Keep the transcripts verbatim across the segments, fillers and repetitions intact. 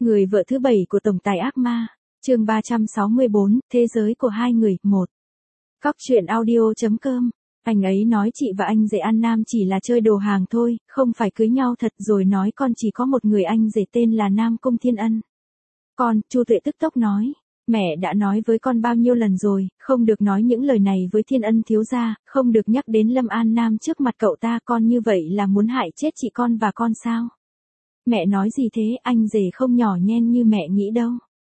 Người vợ thứ bảy của tổng tài ác ma, chương ba trăm sáu mươi bốn, thế giới của hai người, một. Cóc truyện audio chấm com. Anh ấy nói chị và anh rể An Nam chỉ là chơi đồ hàng thôi, không phải cưới nhau thật, rồi nói con chỉ có một người anh rể tên là Nam Cung Thiên Ân. Con, Chu Tuệ tức tốc nói, mẹ đã nói với con bao nhiêu lần rồi, không được nói những lời này với Thiên Ân thiếu gia, không được nhắc đến Lâm An Nam trước mặt cậu ta, con như vậy là muốn hại chết chị con và con sao? Mẹ nói gì thế, anh rể không nhỏ nhen như mẹ nghĩ đâu.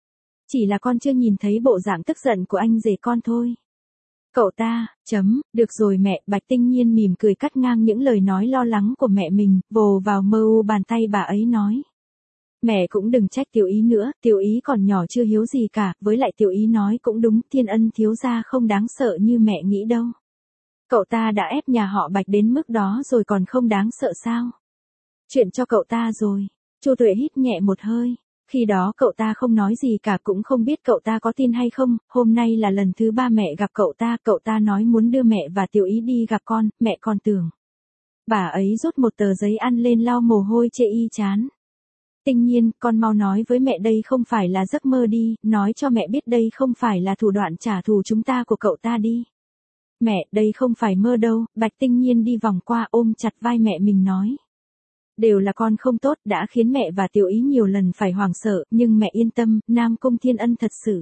Chỉ là con chưa nhìn thấy bộ dạng tức giận của anh rể con thôi. Cậu ta, chấm, được rồi mẹ, Bạch Tinh Nhiên mỉm cười cắt ngang những lời nói lo lắng của mẹ mình, vồ vào mơ u bàn tay bà ấy nói. Mẹ cũng đừng trách Tiểu Ý nữa, Tiểu Ý còn nhỏ chưa hiếu gì cả, với lại Tiểu Ý nói cũng đúng, Thiên Ân thiếu gia không đáng sợ như mẹ nghĩ đâu. Cậu ta đã ép nhà họ Bạch đến mức đó rồi còn không đáng sợ sao? Chuyện cho cậu ta rồi. Chu Tuệ hít nhẹ một hơi. Khi đó cậu ta không nói gì cả, cũng không biết cậu ta có tin hay không, hôm nay là lần thứ ba mẹ gặp cậu ta, cậu ta nói muốn đưa mẹ và Tiểu Ý đi gặp con, mẹ còn tưởng. Bà ấy rút một tờ giấy ăn lên lau mồ hôi chê y chán. Tinh Nhiên, con mau nói với mẹ đây không phải là giấc mơ đi, nói cho mẹ biết đây không phải là thủ đoạn trả thù chúng ta của cậu ta đi. Mẹ, đây không phải mơ đâu, Bạch Tinh Nhiên đi vòng qua ôm chặt vai mẹ mình nói. Đều là con không tốt đã khiến mẹ và Tiểu Ý nhiều lần phải hoảng sợ, nhưng mẹ yên tâm, Nam Cung Thiên Ân thật sự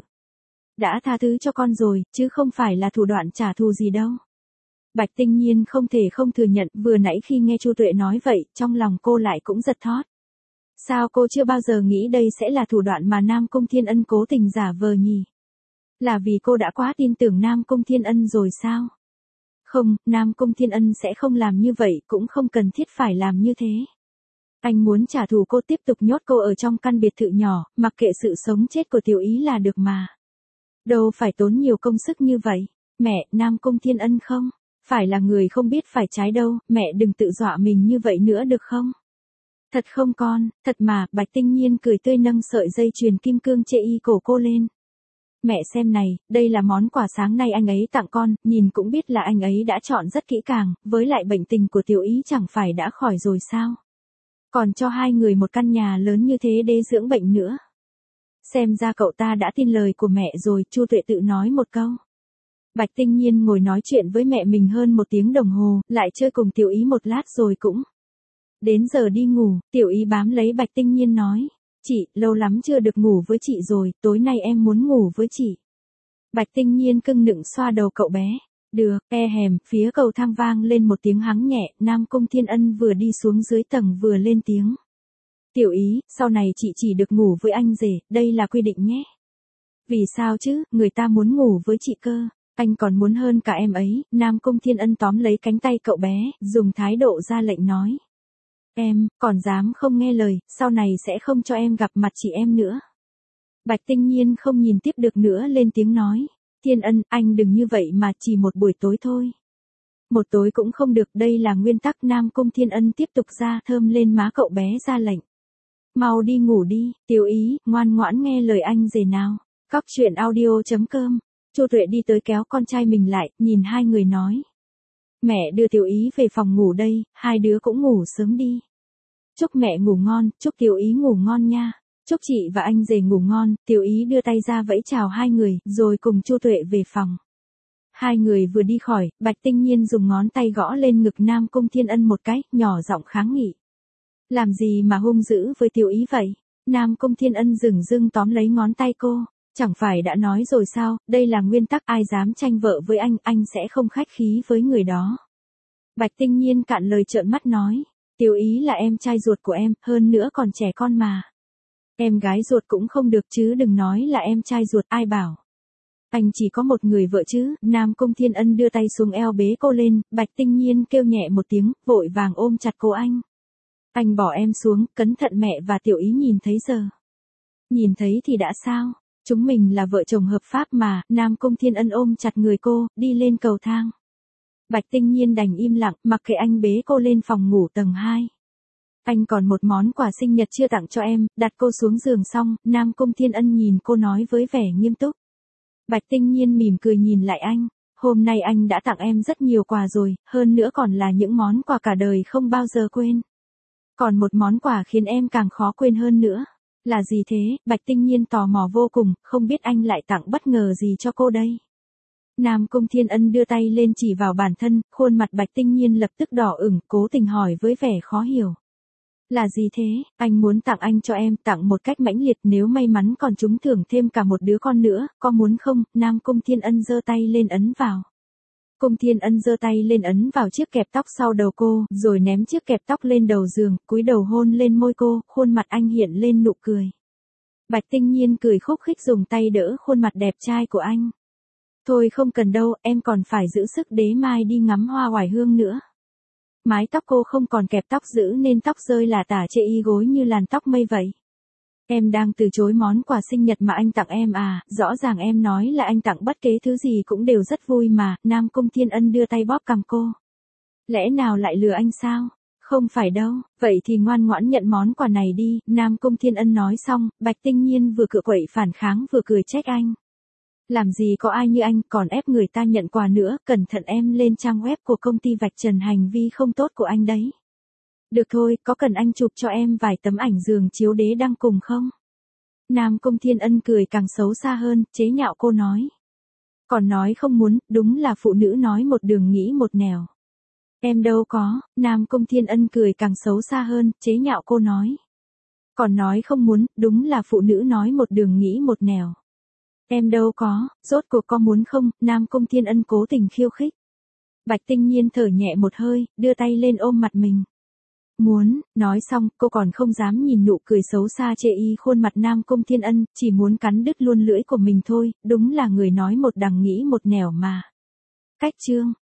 đã tha thứ cho con rồi, chứ không phải là thủ đoạn trả thù gì đâu. Bạch Tinh Nhiên không thể không thừa nhận, vừa nãy khi nghe Chu Tuệ nói vậy, trong lòng cô lại cũng giật thót. Sao cô chưa bao giờ nghĩ đây sẽ là thủ đoạn mà Nam Cung Thiên Ân cố tình giả vờ nhỉ? Là vì cô đã quá tin tưởng Nam Cung Thiên Ân rồi sao? Không, Nam Cung Thiên Ân sẽ không làm như vậy, cũng không cần thiết phải làm như thế. Anh muốn trả thù cô, tiếp tục nhốt cô ở trong căn biệt thự nhỏ, mặc kệ sự sống chết của Tiểu Ý là được mà. Đâu phải tốn nhiều công sức như vậy. Mẹ, Nam Cung Thiên Ân không phải là người không biết phải trái đâu, mẹ đừng tự dọa mình như vậy nữa được không? Thật không con, thật mà, Bạch Tinh Nhiên cười tươi nâng sợi dây chuyền kim cương chê y cổ cô lên. Mẹ xem này, đây là món quà sáng nay anh ấy tặng con, nhìn cũng biết là anh ấy đã chọn rất kỹ càng, với lại bệnh tình của Tiểu Ý chẳng phải đã khỏi rồi sao? Còn cho hai người một căn nhà lớn như thế để dưỡng bệnh nữa. Xem ra cậu ta đã tin lời của mẹ rồi, Chu Tuệ tự nói một câu. Bạch Tinh Nhiên ngồi nói chuyện với mẹ mình hơn một tiếng đồng hồ, lại chơi cùng Tiểu Ý một lát rồi cũng. Đến giờ đi ngủ, Tiểu Ý bám lấy Bạch Tinh Nhiên nói. Chị, lâu lắm chưa được ngủ với chị rồi, tối nay em muốn ngủ với chị. Bạch Tinh Nhiên cưng nựng xoa đầu cậu bé. Được, e hèm, phía cầu thang vang lên một tiếng hắng nhẹ, Nam Cung Thiên Ân vừa đi xuống dưới tầng vừa lên tiếng. Tiểu Ý, sau này chị chỉ được ngủ với anh rể, đây là quy định nhé. Vì sao chứ, người ta muốn ngủ với chị cơ, anh còn muốn hơn cả em ấy, Nam Cung Thiên Ân tóm lấy cánh tay cậu bé, dùng thái độ ra lệnh nói. Em, còn dám không nghe lời, sau này sẽ không cho em gặp mặt chị em nữa. Bạch Tinh Nhiên không nhìn tiếp được nữa lên tiếng nói. Thiên Ân, anh đừng như vậy mà, chỉ một buổi tối thôi. Một tối cũng không được, đây là nguyên tắc. Nam Cung Thiên Ân tiếp tục ra thơm lên má cậu bé ra lệnh. Mau đi ngủ đi, Tiểu Ý, ngoan ngoãn nghe lời anh rể nào. Cóc truyện audio chấm com. Chu Tuệ đi tới kéo con trai mình lại, nhìn hai người nói. Mẹ đưa Tiểu Ý về phòng ngủ đây, hai đứa cũng ngủ sớm đi. Chúc mẹ ngủ ngon, chúc Tiểu Ý ngủ ngon nha. Chúc chị và anh rể ngủ ngon, Tiểu Ý đưa tay ra vẫy chào hai người, rồi cùng Chu Tuệ về phòng. Hai người vừa đi khỏi, Bạch Tinh Nhiên dùng ngón tay gõ lên ngực Nam Cung Thiên Ân một cái, nhỏ giọng kháng nghị. Làm gì mà hung dữ với Tiểu Ý vậy? Nam Cung Thiên Ân dửng dưng tóm lấy ngón tay cô. Chẳng phải đã nói rồi sao, đây là nguyên tắc, ai dám tranh vợ với anh, anh sẽ không khách khí với người đó. Bạch Tinh Nhiên cạn lời trợn mắt nói. Tiểu Ý là em trai ruột của em, hơn nữa còn trẻ con mà. Em gái ruột cũng không được chứ, đừng nói là em trai ruột, ai bảo. Anh chỉ có một người vợ chứ. Nam Cung Thiên Ân đưa tay xuống eo bế cô lên, Bạch Tinh Nhiên kêu nhẹ một tiếng, vội vàng ôm chặt cô anh. Anh bỏ em xuống, cẩn thận mẹ và Tiểu Ý nhìn thấy giờ. Nhìn thấy thì đã sao, chúng mình là vợ chồng hợp pháp mà. Nam Cung Thiên Ân ôm chặt người cô, đi lên cầu thang. Bạch Tinh Nhiên đành im lặng, mặc kệ anh bế cô lên phòng ngủ tầng hai. Anh còn một món quà sinh nhật chưa tặng cho em, đặt cô xuống giường xong, Nam Cung Thiên Ân nhìn cô nói với vẻ nghiêm túc. Bạch Tinh Nhiên mỉm cười nhìn lại anh, hôm nay anh đã tặng em rất nhiều quà rồi, hơn nữa còn là những món quà cả đời không bao giờ quên. Còn một món quà khiến em càng khó quên hơn nữa. Là gì thế? Bạch Tinh Nhiên tò mò vô cùng, không biết anh lại tặng bất ngờ gì cho cô đây. Nam Cung Thiên Ân đưa tay lên chỉ vào bản thân, khuôn mặt Bạch Tinh Nhiên lập tức đỏ ửng, cố tình hỏi với vẻ khó hiểu. Là gì thế? Anh muốn tặng anh cho em, tặng một cách mãnh liệt, nếu may mắn còn trúng thưởng thêm cả một đứa con nữa, có muốn không? Nam Cung Thiên Ân giơ tay lên ấn vào. Cung Thiên Ân giơ tay lên ấn vào chiếc kẹp tóc sau đầu cô, rồi ném chiếc kẹp tóc lên đầu giường, cúi đầu hôn lên môi cô, khuôn mặt anh hiện lên nụ cười. Bạch Tinh Nhiên cười khúc khích dùng tay đỡ khuôn mặt đẹp trai của anh. Thôi không cần đâu, em còn phải giữ sức đế mai đi ngắm hoa oải hương nữa. Mái tóc cô không còn kẹp tóc giữ nên tóc rơi là tả chê y gối như làn tóc mây vậy. Em đang từ chối món quà sinh nhật mà anh tặng em à, rõ ràng em nói là anh tặng bất kế thứ gì cũng đều rất vui mà. Nam Cung Thiên Ân đưa tay bóp cằm cô. Lẽ nào lại lừa anh sao? Không phải đâu, vậy thì ngoan ngoãn nhận món quà này đi. Nam Cung Thiên Ân nói xong, Bạch Tinh Nhiên vừa cựa quậy phản kháng vừa cười trách anh. Làm gì có ai như anh còn ép người ta nhận quà nữa, cẩn thận em lên trang web của công ty vạch trần hành vi không tốt của anh đấy. Được thôi, có cần anh chụp cho em vài tấm ảnh giường chiếu đế đăng cùng không? Nam Cung Thiên Ân cười càng xấu xa hơn, chế nhạo cô nói. Còn nói không muốn, đúng là phụ nữ nói một đường nghĩ một nẻo. Em đâu có, Nam Cung Thiên Ân cười càng xấu xa hơn, chế nhạo cô nói. Còn nói không muốn, đúng là phụ nữ nói một đường nghĩ một nẻo. Em đâu có, rốt cuộc có muốn không? Nam Cung Thiên Ân cố tình khiêu khích. Bạch Tinh Nhiên thở nhẹ một hơi, đưa tay lên ôm mặt mình. Muốn, nói xong, cô còn không dám nhìn nụ cười xấu xa chê y khuôn mặt Nam Cung Thiên Ân, chỉ muốn cắn đứt luôn lưỡi của mình thôi, đúng là người nói một đằng nghĩ một nẻo mà. Cách chương